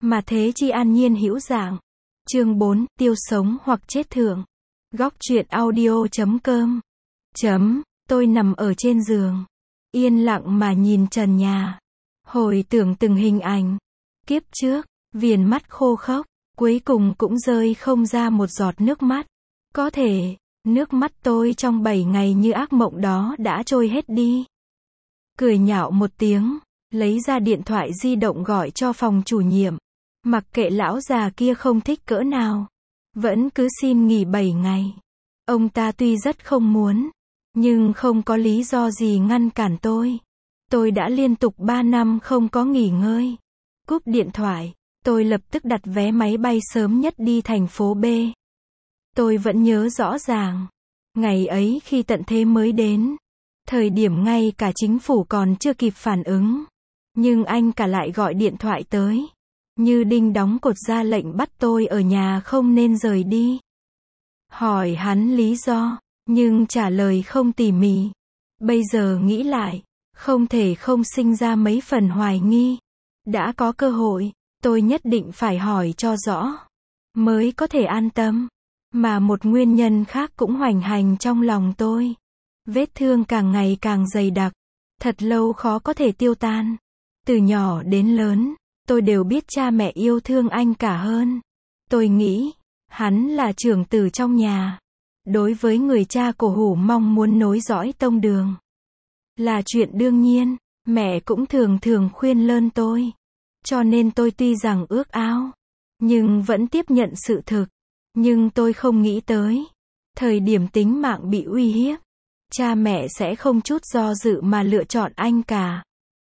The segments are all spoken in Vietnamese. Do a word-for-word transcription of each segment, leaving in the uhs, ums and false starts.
Mà thế chi an nhiên hữu dạng. Chương bốn, tiêu sống hoặc chết thượng. Góc truyện audio chấm com. Chấm, tôi nằm ở trên giường, yên lặng mà nhìn trần nhà. Hồi tưởng từng hình ảnh. Kiếp trước, viền mắt khô khốc, cuối cùng cũng rơi không ra một giọt nước mắt. Có thể, nước mắt tôi trong bảy ngày như ác mộng đó đã trôi hết đi. Cười nhạo một tiếng, lấy ra điện thoại di động gọi cho phòng chủ nhiệm. Mặc kệ lão già kia không thích cỡ nào, vẫn cứ xin nghỉ bảy ngày. Ông ta tuy rất không muốn, nhưng không có lý do gì ngăn cản tôi. Tôi đã liên tục ba năm không có nghỉ ngơi. Cúp điện thoại, tôi lập tức đặt vé máy bay sớm nhất đi thành phố B. Tôi vẫn nhớ rõ ràng, ngày ấy khi tận thế mới đến, thời điểm ngay cả chính phủ còn chưa kịp phản ứng, nhưng anh cả lại gọi điện thoại tới, như đinh đóng cột ra lệnh bắt tôi ở nhà không nên rời đi. Hỏi hắn lý do, nhưng trả lời không tỉ mỉ. Bây giờ nghĩ lại, không thể không sinh ra mấy phần hoài nghi. Đã có cơ hội, tôi nhất định phải hỏi cho rõ, mới có thể an tâm. Mà một nguyên nhân khác cũng hoành hành trong lòng tôi. Vết thương càng ngày càng dày đặc, thật lâu khó có thể tiêu tan. Từ nhỏ đến lớn, tôi đều biết cha mẹ yêu thương anh cả hơn. Tôi nghĩ, hắn là trưởng tử trong nhà. Đối với người cha cổ hủ mong muốn nối dõi tông đường, là chuyện đương nhiên. Mẹ cũng thường thường khuyên lơn tôi. Cho nên tôi tuy rằng ước ao, nhưng vẫn tiếp nhận sự thực. Nhưng tôi không nghĩ tới, thời điểm tính mạng bị uy hiếp, cha mẹ sẽ không chút do dự mà lựa chọn anh cả.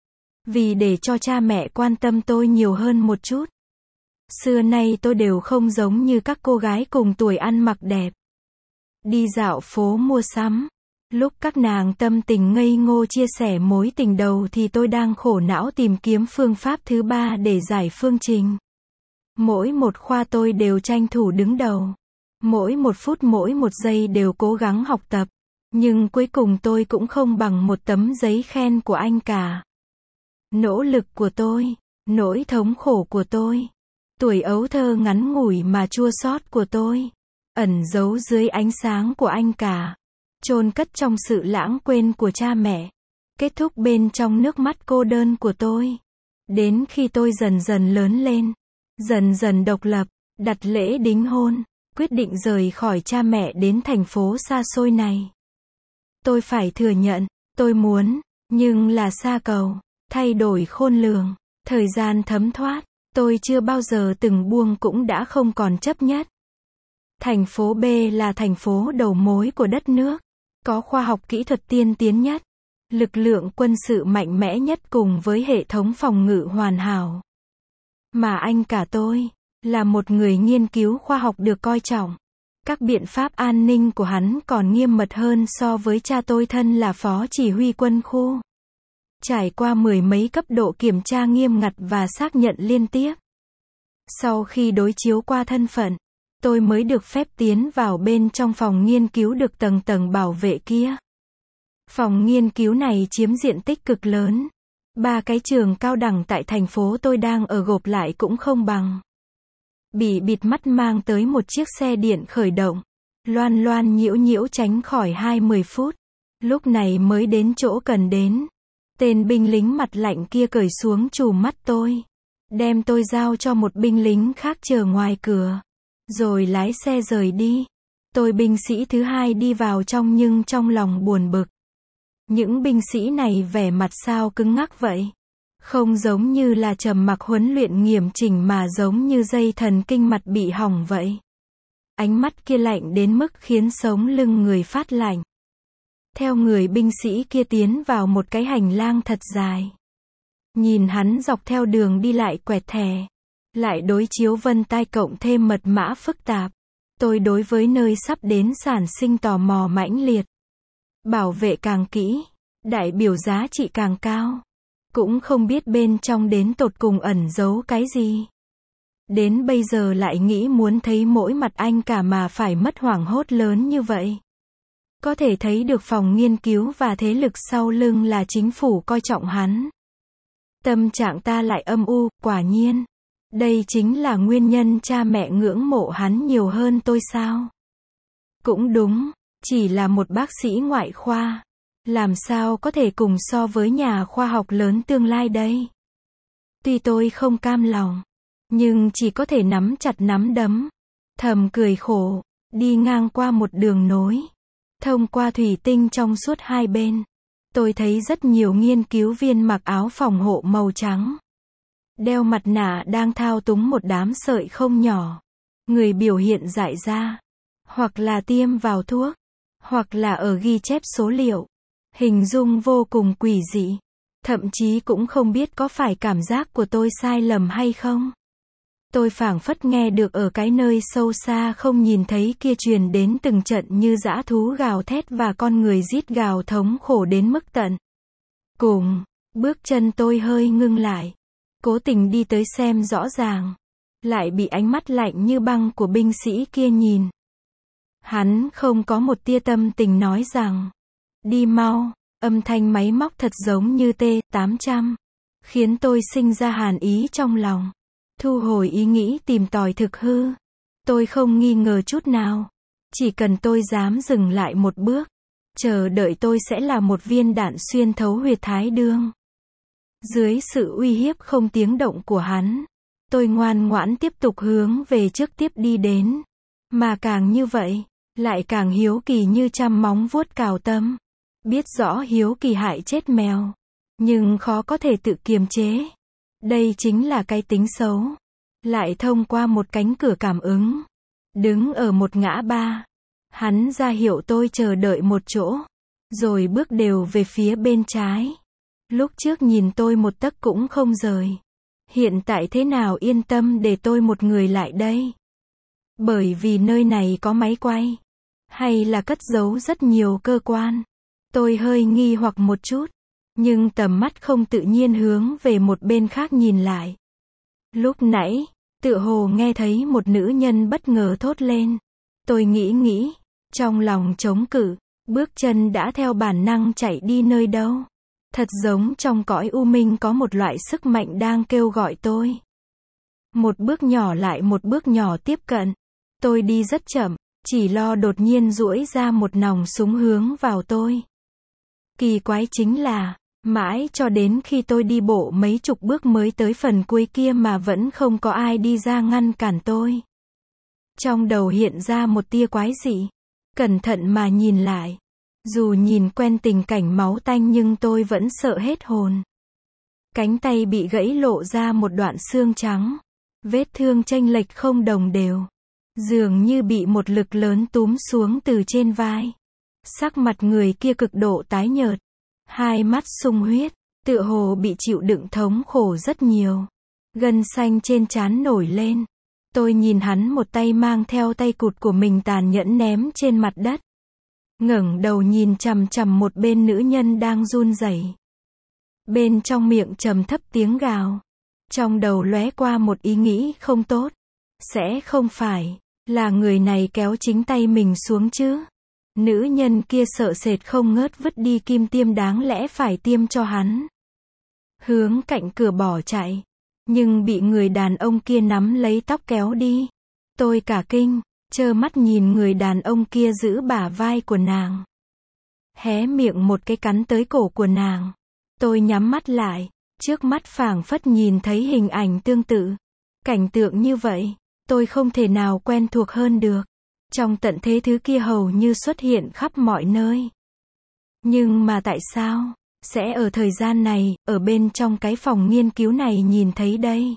Vì để cho cha mẹ quan tâm tôi nhiều hơn một chút. Xưa nay tôi đều không giống như các cô gái cùng tuổi ăn mặc đẹp, đi dạo phố mua sắm. Lúc các nàng tâm tình ngây ngô chia sẻ mối tình đầu thì tôi đang khổ não tìm kiếm phương pháp thứ ba để giải phương trình. Mỗi một khoa tôi đều tranh thủ đứng đầu. Mỗi một phút mỗi một giây đều cố gắng học tập. Nhưng cuối cùng tôi cũng không bằng một tấm giấy khen của anh cả. Nỗ lực của tôi, nỗi thống khổ của tôi, tuổi ấu thơ ngắn ngủi mà chua xót của tôi, ẩn giấu dưới ánh sáng của anh cả, chôn cất trong sự lãng quên của cha mẹ, kết thúc bên trong nước mắt cô đơn của tôi. Đến khi tôi dần dần lớn lên, dần dần độc lập, đặt lễ đính hôn, quyết định rời khỏi cha mẹ đến thành phố xa xôi này. Tôi phải thừa nhận, tôi muốn, nhưng là xa cầu, thay đổi khôn lường, thời gian thấm thoát, tôi chưa bao giờ từng buông cũng đã không còn chấp nhất. Thành phố B là thành phố đầu mối của đất nước, có khoa học kỹ thuật tiên tiến nhất, lực lượng quân sự mạnh mẽ nhất cùng với hệ thống phòng ngự hoàn hảo. Mà anh cả tôi, là một người nghiên cứu khoa học được coi trọng. Các biện pháp an ninh của hắn còn nghiêm mật hơn so với cha tôi thân là phó chỉ huy quân khu. Trải qua mười mấy cấp độ kiểm tra nghiêm ngặt và xác nhận liên tiếp. Sau khi đối chiếu qua thân phận, tôi mới được phép tiến vào bên trong phòng nghiên cứu được tầng tầng bảo vệ kia. Phòng nghiên cứu này chiếm diện tích cực lớn. Ba cái trường cao đẳng tại thành phố tôi đang ở gộp lại cũng không bằng. Bị bịt mắt mang tới một chiếc xe điện khởi động, loan loan nhiễu nhiễu tránh khỏi hai mươi phút. Lúc này mới đến chỗ cần đến. Tên binh lính mặt lạnh kia cởi xuống trùm mắt tôi, đem tôi giao cho một binh lính khác chờ ngoài cửa, rồi lái xe rời đi. Tôi binh sĩ thứ hai đi vào trong nhưng trong lòng buồn bực. Những binh sĩ này vẻ mặt sao cứng ngắc vậy? Không giống như là trầm mặc huấn luyện nghiêm chỉnh mà giống như dây thần kinh mặt bị hỏng vậy. Ánh mắt kia lạnh đến mức khiến sống lưng người phát lạnh. Theo người binh sĩ kia tiến vào một cái hành lang thật dài. Nhìn hắn dọc theo đường đi lại quẹt thẻ, lại đối chiếu vân tay cộng thêm mật mã phức tạp. Tôi đối với nơi sắp đến sản sinh tò mò mãnh liệt. Bảo vệ càng kỹ, đại biểu giá trị càng cao. Cũng không biết bên trong đến tột cùng ẩn giấu cái gì. Đến bây giờ lại nghĩ muốn thấy mỗi mặt anh cả mà phải mất hoảng hốt lớn như vậy. Có thể thấy được phòng nghiên cứu và thế lực sau lưng là chính phủ coi trọng hắn. Tâm trạng ta lại âm u, quả nhiên. Đây chính là nguyên nhân cha mẹ ngưỡng mộ hắn nhiều hơn tôi sao? Cũng đúng, chỉ là một bác sĩ ngoại khoa. Làm sao có thể cùng so với nhà khoa học lớn tương lai đây? Tuy tôi không cam lòng, nhưng chỉ có thể nắm chặt nắm đấm, thầm cười khổ, đi ngang qua một đường nối. Thông qua thủy tinh trong suốt hai bên, tôi thấy rất nhiều nghiên cứu viên mặc áo phòng hộ màu trắng. Đeo mặt nạ đang thao túng một đám sợi không nhỏ. Người biểu hiện rải ra, hoặc là tiêm vào thuốc, hoặc là ở ghi chép số liệu. Hình dung vô cùng quỷ dị. Thậm chí cũng không biết có phải cảm giác của tôi sai lầm hay không. Tôi phảng phất nghe được ở cái nơi sâu xa không nhìn thấy kia truyền đến từng trận như dã thú gào thét và con người rít gào thống khổ đến mức tận cùng. Bước chân tôi hơi ngưng lại, cố tình đi tới xem rõ ràng, lại bị ánh mắt lạnh như băng của binh sĩ kia nhìn. Hắn không có một tia tâm tình nói rằng, đi mau. Âm thanh máy móc thật giống như T tám trăm, khiến tôi sinh ra hàn ý trong lòng. Thu hồi ý nghĩ tìm tòi thực hư. Tôi không nghi ngờ chút nào. Chỉ cần tôi dám dừng lại một bước, chờ đợi tôi sẽ là một viên đạn xuyên thấu huyệt thái dương. Dưới sự uy hiếp không tiếng động của hắn, tôi ngoan ngoãn tiếp tục hướng về trước tiếp đi đến. Mà càng như vậy, lại càng hiếu kỳ như trăm móng vuốt cào tâm. Biết rõ hiếu kỳ hại chết mèo, nhưng khó có thể tự kiềm chế. Đây chính là cái tính xấu. Lại thông qua một cánh cửa cảm ứng. Đứng ở một ngã ba, hắn ra hiệu tôi chờ đợi một chỗ, rồi bước đều về phía bên trái. Lúc trước nhìn tôi một tấc cũng không rời. Hiện tại thế nào yên tâm để tôi một người lại đây? Bởi vì nơi này có máy quay, hay là cất giấu rất nhiều cơ quan? Tôi hơi nghi hoặc một chút, nhưng tầm mắt không tự nhiên hướng về một bên khác nhìn lại. Lúc nãy, tựa hồ nghe thấy một nữ nhân bất ngờ thốt lên. Tôi nghĩ nghĩ, trong lòng chống cự, bước chân đã theo bản năng chạy đi nơi đâu. Thật giống trong cõi u minh có một loại sức mạnh đang kêu gọi tôi. Một bước nhỏ lại một bước nhỏ tiếp cận. Tôi đi rất chậm, chỉ lo đột nhiên duỗi ra một nòng súng hướng vào tôi. Kỳ quái chính là, mãi cho đến khi tôi đi bộ mấy chục bước mới tới phần cuối kia mà vẫn không có ai đi ra ngăn cản tôi. Trong đầu hiện ra một tia quái dị. Cẩn thận mà nhìn lại. Dù nhìn quen tình cảnh máu tanh nhưng tôi vẫn sợ hết hồn. Cánh tay bị gãy lộ ra một đoạn xương trắng. Vết thương chênh lệch không đồng đều. Dường như bị một lực lớn túm xuống từ trên vai. Sắc mặt người kia cực độ tái nhợt. Hai mắt sung huyết, tựa hồ bị chịu đựng thống khổ rất nhiều. Gân xanh trên trán nổi lên. Tôi nhìn hắn một tay mang theo tay cụt của mình tàn nhẫn ném trên mặt đất. Ngẩng đầu nhìn chằm chằm một bên nữ nhân đang run rẩy. Bên trong miệng trầm thấp tiếng gào. Trong đầu lóe qua một ý nghĩ không tốt. Sẽ không phải là người này kéo chính tay mình xuống chứ? Nữ nhân kia sợ sệt không ngớt vứt đi kim tiêm đáng lẽ phải tiêm cho hắn. Hướng cạnh cửa bỏ chạy. Nhưng bị người đàn ông kia nắm lấy tóc kéo đi. Tôi cả kinh, trơ mắt nhìn người đàn ông kia giữ bả vai của nàng. Hé miệng một cái cắn tới cổ của nàng. Tôi nhắm mắt lại, trước mắt phảng phất nhìn thấy hình ảnh tương tự. Cảnh tượng như vậy, tôi không thể nào quen thuộc hơn được. Trong tận thế thứ kia hầu như xuất hiện khắp mọi nơi. Nhưng mà tại sao sẽ ở thời gian này, ở bên trong cái phòng nghiên cứu này nhìn thấy đây?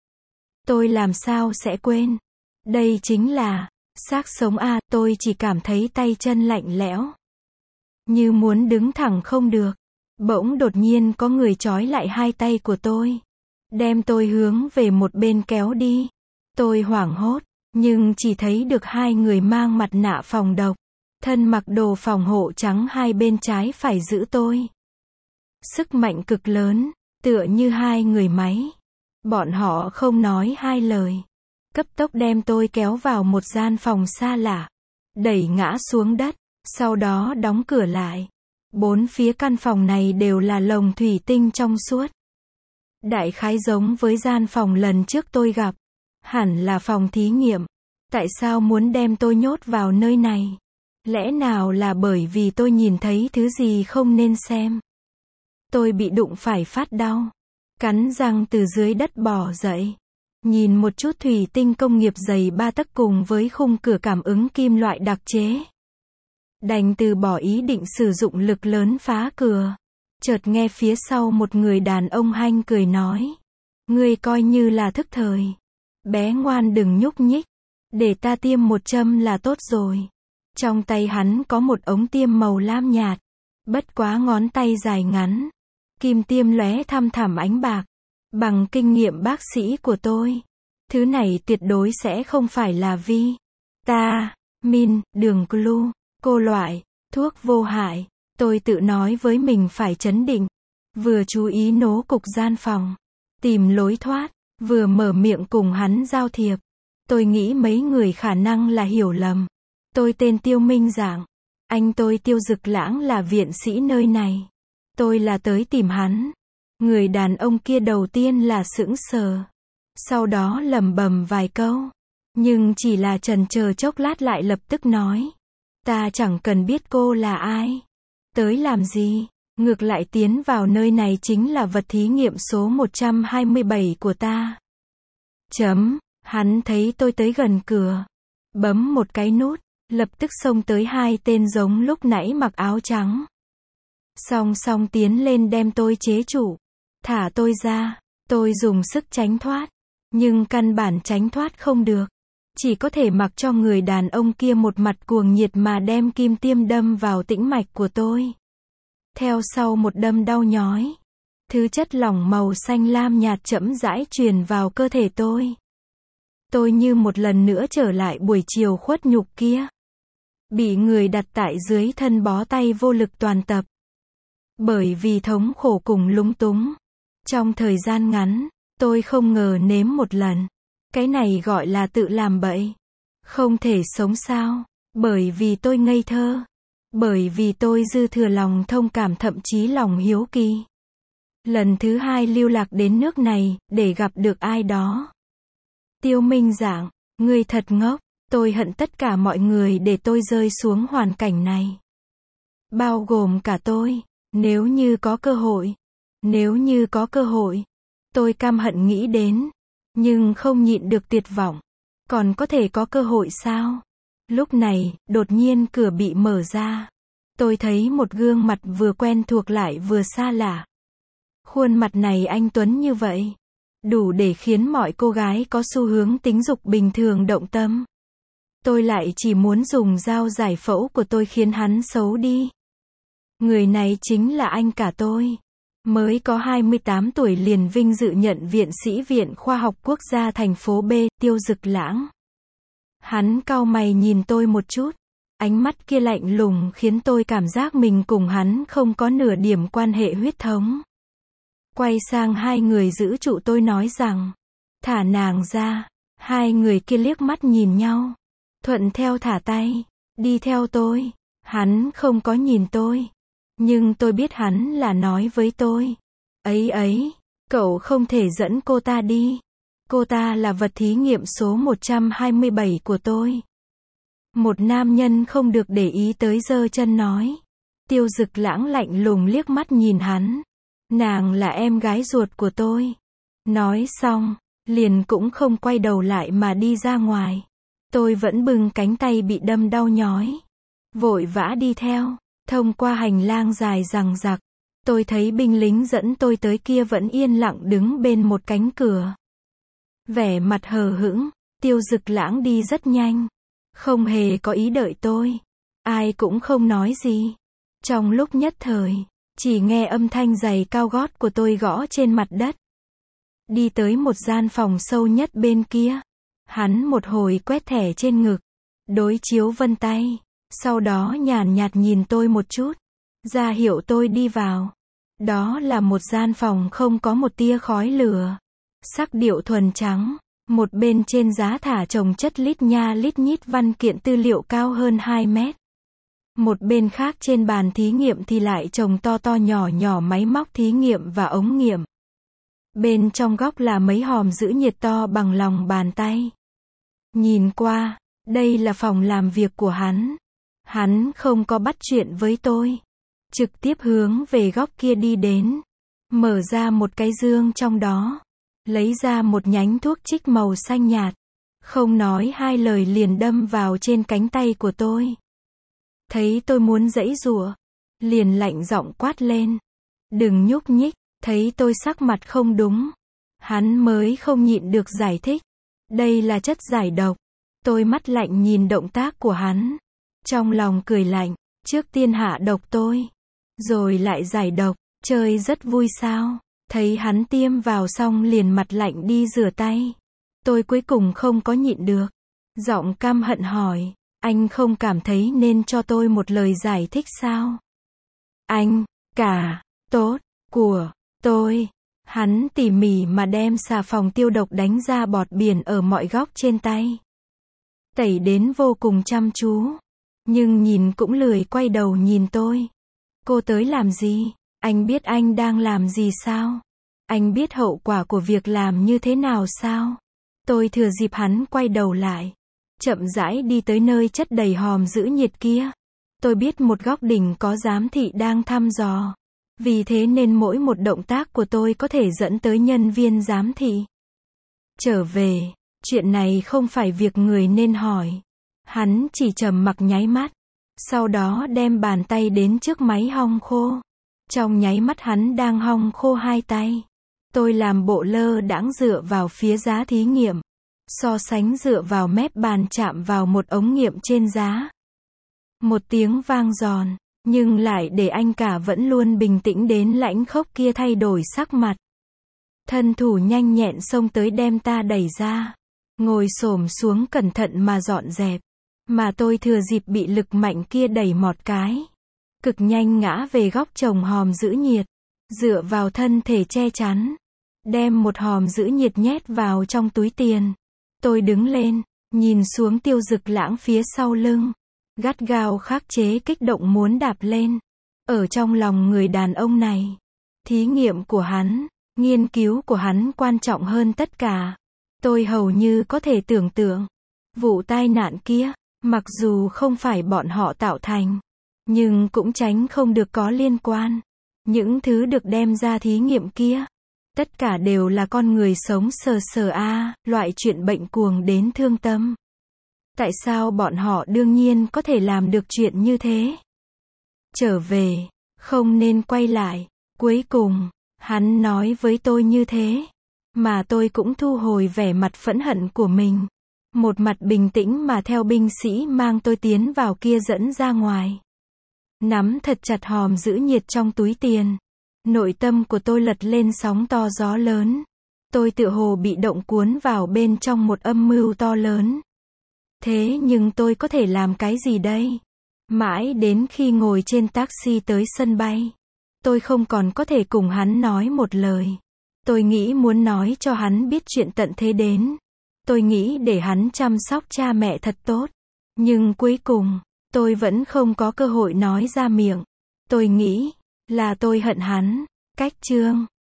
Tôi làm sao sẽ quên? Đây chính là xác sống a, à, tôi chỉ cảm thấy tay chân lạnh lẽo. Như muốn đứng thẳng không được. Bỗng đột nhiên có người trói lại hai tay của tôi. Đem tôi hướng về một bên kéo đi. Tôi hoảng hốt, nhưng chỉ thấy được hai người mang mặt nạ phòng độc. Thân mặc đồ phòng hộ trắng hai bên trái phải giữ tôi. Sức mạnh cực lớn, tựa như hai người máy. Bọn họ không nói hai lời. Cấp tốc đem tôi kéo vào một gian phòng xa lạ. Đẩy ngã xuống đất, sau đó đóng cửa lại. Bốn phía căn phòng này đều là lồng thủy tinh trong suốt. Đại khái giống với gian phòng lần trước tôi gặp. Hẳn là phòng thí nghiệm. Tại sao muốn đem tôi nhốt vào nơi này? Lẽ nào là bởi vì tôi nhìn thấy thứ gì không nên xem? Tôi bị đụng phải phát đau. Cắn răng từ dưới đất bò dậy. Nhìn một chút thủy tinh công nghiệp dày ba tấc cùng với khung cửa cảm ứng kim loại đặc chế. Đành từ bỏ ý định sử dụng lực lớn phá cửa. Chợt nghe phía sau một người đàn ông hanh cười nói. Ngươi coi như là thức thời. Bé ngoan đừng nhúc nhích. Để ta tiêm một châm là tốt rồi. Trong tay hắn có một ống tiêm màu lam nhạt. Bất quá ngón tay dài ngắn. Kim tiêm lóe thăm thẳm ánh bạc. Bằng kinh nghiệm bác sĩ của tôi. Thứ này tuyệt đối sẽ không phải là vi. Ta, min, đường glu, cô loại, thuốc vô hại. Tôi tự nói với mình phải trấn định. Vừa chú ý nố cục gian phòng. Tìm lối thoát. Vừa mở miệng cùng hắn giao thiệp. Tôi nghĩ mấy người khả năng là hiểu lầm. Tôi tên Tiêu Minh Giảng. Anh tôi Tiêu Dực Lãng là viện sĩ nơi này. Tôi là tới tìm hắn. Người đàn ông kia đầu tiên là sững sờ. Sau đó lẩm bẩm vài câu. Nhưng chỉ là chần chờ chốc lát lại lập tức nói. Ta chẳng cần biết cô là ai. Tới làm gì. Ngược lại tiến vào nơi này chính là vật thí nghiệm số một trăm hai mươi bảy của ta. Chấm. Hắn thấy tôi tới gần cửa. Bấm một cái nút. Lập tức xông tới hai tên giống lúc nãy mặc áo trắng. Song song tiến lên đem tôi chế trụ. Thả tôi ra. Tôi dùng sức tránh thoát. Nhưng căn bản tránh thoát không được. Chỉ có thể mặc cho người đàn ông kia một mặt cuồng nhiệt mà đem kim tiêm đâm vào tĩnh mạch của tôi. Theo sau một đâm đau nhói. Thứ chất lỏng màu xanh lam nhạt chậm rãi truyền vào cơ thể tôi. Tôi như một lần nữa trở lại buổi chiều khuất nhục kia. Bị người đặt tại dưới thân bó tay vô lực toàn tập. Bởi vì thống khổ cùng lúng túng. Trong thời gian ngắn, tôi không ngờ nếm một lần. Cái này gọi là tự làm bậy. Không thể sống sao. Bởi vì tôi ngây thơ. Bởi vì tôi dư thừa lòng thông cảm thậm chí lòng hiếu kỳ. Lần thứ hai lưu lạc đến nước này, để gặp được ai đó. Tiêu Minh Giảng, ngươi thật ngốc. Tôi hận tất cả mọi người để tôi rơi xuống hoàn cảnh này. Bao gồm cả tôi. Nếu như có cơ hội. Nếu như có cơ hội. Tôi căm hận nghĩ đến. Nhưng không nhịn được tuyệt vọng. Còn có thể có cơ hội sao? Lúc này, đột nhiên cửa bị mở ra. Tôi thấy một gương mặt vừa quen thuộc lại vừa xa lạ. Khuôn mặt này anh tuấn như vậy. Đủ để khiến mọi cô gái có xu hướng tính dục bình thường động tâm. Tôi lại chỉ muốn dùng dao giải phẫu của tôi khiến hắn xấu đi. Người này chính là anh cả tôi. Mới có hai mươi tám tuổi liền vinh dự nhận viện sĩ Viện Khoa học Quốc gia thành phố B, Tiêu Dực Lãng. Hắn cau mày nhìn tôi một chút. Ánh mắt kia lạnh lùng khiến tôi cảm giác mình cùng hắn không có nửa điểm quan hệ huyết thống. Quay sang hai người giữ trụ tôi nói rằng. Thả nàng ra. Hai người kia liếc mắt nhìn nhau. Thuận theo thả tay. Đi theo tôi. Hắn không có nhìn tôi. Nhưng tôi biết hắn là nói với tôi. Ấy ấy, cậu không thể dẫn cô ta đi. Cô ta là vật thí nghiệm số một trăm hai mươi bảy của tôi. Một nam nhân không được để ý tới giơ chân nói. Tiêu Dực Lãng lạnh lùng liếc mắt nhìn hắn. Nàng là em gái ruột của tôi. Nói xong, liền cũng không quay đầu lại mà đi ra ngoài. Tôi vẫn bưng cánh tay bị đâm đau nhói. Vội vã đi theo. Thông qua hành lang dài dằng dặc. Tôi thấy binh lính dẫn tôi tới kia vẫn yên lặng đứng bên một cánh cửa. Vẻ mặt hờ hững. Tiêu Dực Lãng đi rất nhanh. Không hề có ý đợi tôi. Ai cũng không nói gì. Trong lúc nhất thời, chỉ nghe âm thanh giày cao gót của tôi gõ trên mặt đất. Đi tới một gian phòng sâu nhất bên kia. Hắn một hồi quét thẻ trên ngực. Đối chiếu vân tay. Sau đó nhàn nhạt nhìn tôi một chút. Ra hiệu tôi đi vào. Đó là một gian phòng không có một tia khói lửa. Sắc điệu thuần trắng. Một bên trên giá thả chồng chất lít nha lít nhít văn kiện tư liệu cao hơn hai mét. Một bên khác trên bàn thí nghiệm thì lại chồng to to nhỏ nhỏ máy móc thí nghiệm và ống nghiệm. Bên trong góc là mấy hòm giữ nhiệt to bằng lòng bàn tay. Nhìn qua, đây là phòng làm việc của hắn. Hắn không có bắt chuyện với tôi. Trực tiếp hướng về góc kia đi đến. Mở ra một cái dương trong đó. Lấy ra một nhánh thuốc trích màu xanh nhạt. Không nói hai lời liền đâm vào trên cánh tay của tôi. Thấy tôi muốn giãy giụa, liền lạnh giọng quát lên. Đừng nhúc nhích. Thấy tôi sắc mặt không đúng. Hắn mới không nhịn được giải thích. Đây là chất giải độc. Tôi mắt lạnh nhìn động tác của hắn. Trong lòng cười lạnh. Trước tiên hạ độc tôi. Rồi lại giải độc. Chơi rất vui sao. Thấy hắn tiêm vào xong liền mặt lạnh đi rửa tay. Tôi cuối cùng không có nhịn được. Giọng căm hận hỏi. Anh không cảm thấy nên cho tôi một lời giải thích sao? Anh, cả, tốt, của, tôi. Hắn tỉ mỉ mà đem xà phòng tiêu độc đánh ra bọt biển ở mọi góc trên tay. Tẩy đến vô cùng chăm chú. Nhưng nhìn cũng lười quay đầu nhìn tôi. Cô tới làm gì? Anh biết anh đang làm gì sao? Anh biết hậu quả của việc làm như thế nào sao? Tôi thừa dịp hắn quay đầu lại. Chậm rãi đi tới nơi chất đầy hòm giữ nhiệt kia. Tôi biết một góc đỉnh có giám thị đang thăm dò. Vì thế nên mỗi một động tác của tôi có thể dẫn tới nhân viên giám thị. Trở về, chuyện này không phải việc người nên hỏi. Hắn chỉ trầm mặc nháy mắt. Sau đó đem bàn tay đến trước máy hong khô. Trong nháy mắt hắn đang hong khô hai tay. Tôi làm bộ lơ đãng dựa vào phía giá thí nghiệm. So sánh dựa vào mép bàn chạm vào một ống nghiệm trên giá. Một tiếng vang giòn, nhưng lại để anh cả vẫn luôn bình tĩnh đến lãnh khốc kia thay đổi sắc mặt. Thân thủ nhanh nhẹn xông tới đem ta đẩy ra. Ngồi xổm xuống cẩn thận mà dọn dẹp. Mà tôi thừa dịp bị lực mạnh kia đẩy mọt cái. Cực nhanh ngã về góc chồng hòm giữ nhiệt. Dựa vào thân thể che chắn. Đem một hòm giữ nhiệt nhét vào trong túi tiền. Tôi đứng lên, nhìn xuống Tiêu Dực Lãng phía sau lưng. Gắt gao khắc chế kích động muốn đạp lên. Ở trong lòng người đàn ông này. Thí nghiệm của hắn, nghiên cứu của hắn quan trọng hơn tất cả. Tôi hầu như có thể tưởng tượng. Vụ tai nạn kia, mặc dù không phải bọn họ tạo thành. Nhưng cũng tránh không được có liên quan. Những thứ được đem ra thí nghiệm kia. Tất cả đều là con người sống sờ sờ a, à, loại chuyện bệnh cuồng đến thương tâm. Tại sao bọn họ đương nhiên có thể làm được chuyện như thế? Trở về, không nên quay lại. Cuối cùng, hắn nói với tôi như thế. Mà tôi cũng thu hồi vẻ mặt phẫn hận của mình. Một mặt bình tĩnh mà theo binh sĩ mang tôi tiến vào kia dẫn ra ngoài. Nắm thật chặt hòm giữ nhiệt trong túi tiền. Nội tâm của tôi lật lên sóng to gió lớn. Tôi tựa hồ bị động cuốn vào bên trong một âm mưu to lớn. Thế nhưng tôi có thể làm cái gì đây? Mãi đến khi ngồi trên taxi tới sân bay. Tôi không còn có thể cùng hắn nói một lời. Tôi nghĩ muốn nói cho hắn biết chuyện tận thế đến. Tôi nghĩ để hắn chăm sóc cha mẹ thật tốt. Nhưng cuối cùng, tôi vẫn không có cơ hội nói ra miệng. Tôi nghĩ là tôi hận hắn. Cách chương